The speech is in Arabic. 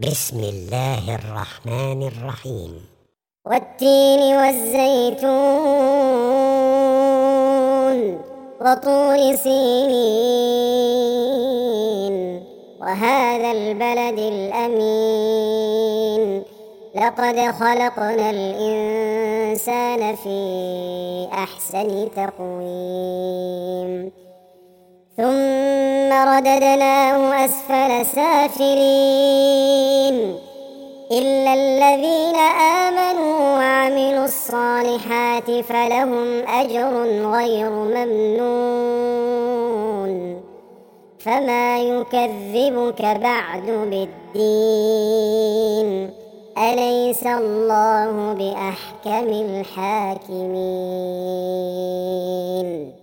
بسم الله الرحمن الرحيم. والتين والزيتون وطور سينين وهذا البلد الأمين لقد خلقنا الإنسان في أحسن تقويم ثم رددناه أسفل سافلين إلا الذين آمنوا وعملوا الصالحات فلهم أجر غير ممنون فما يكذبك بعد بالدين أليس الله بأحكم الحاكمين.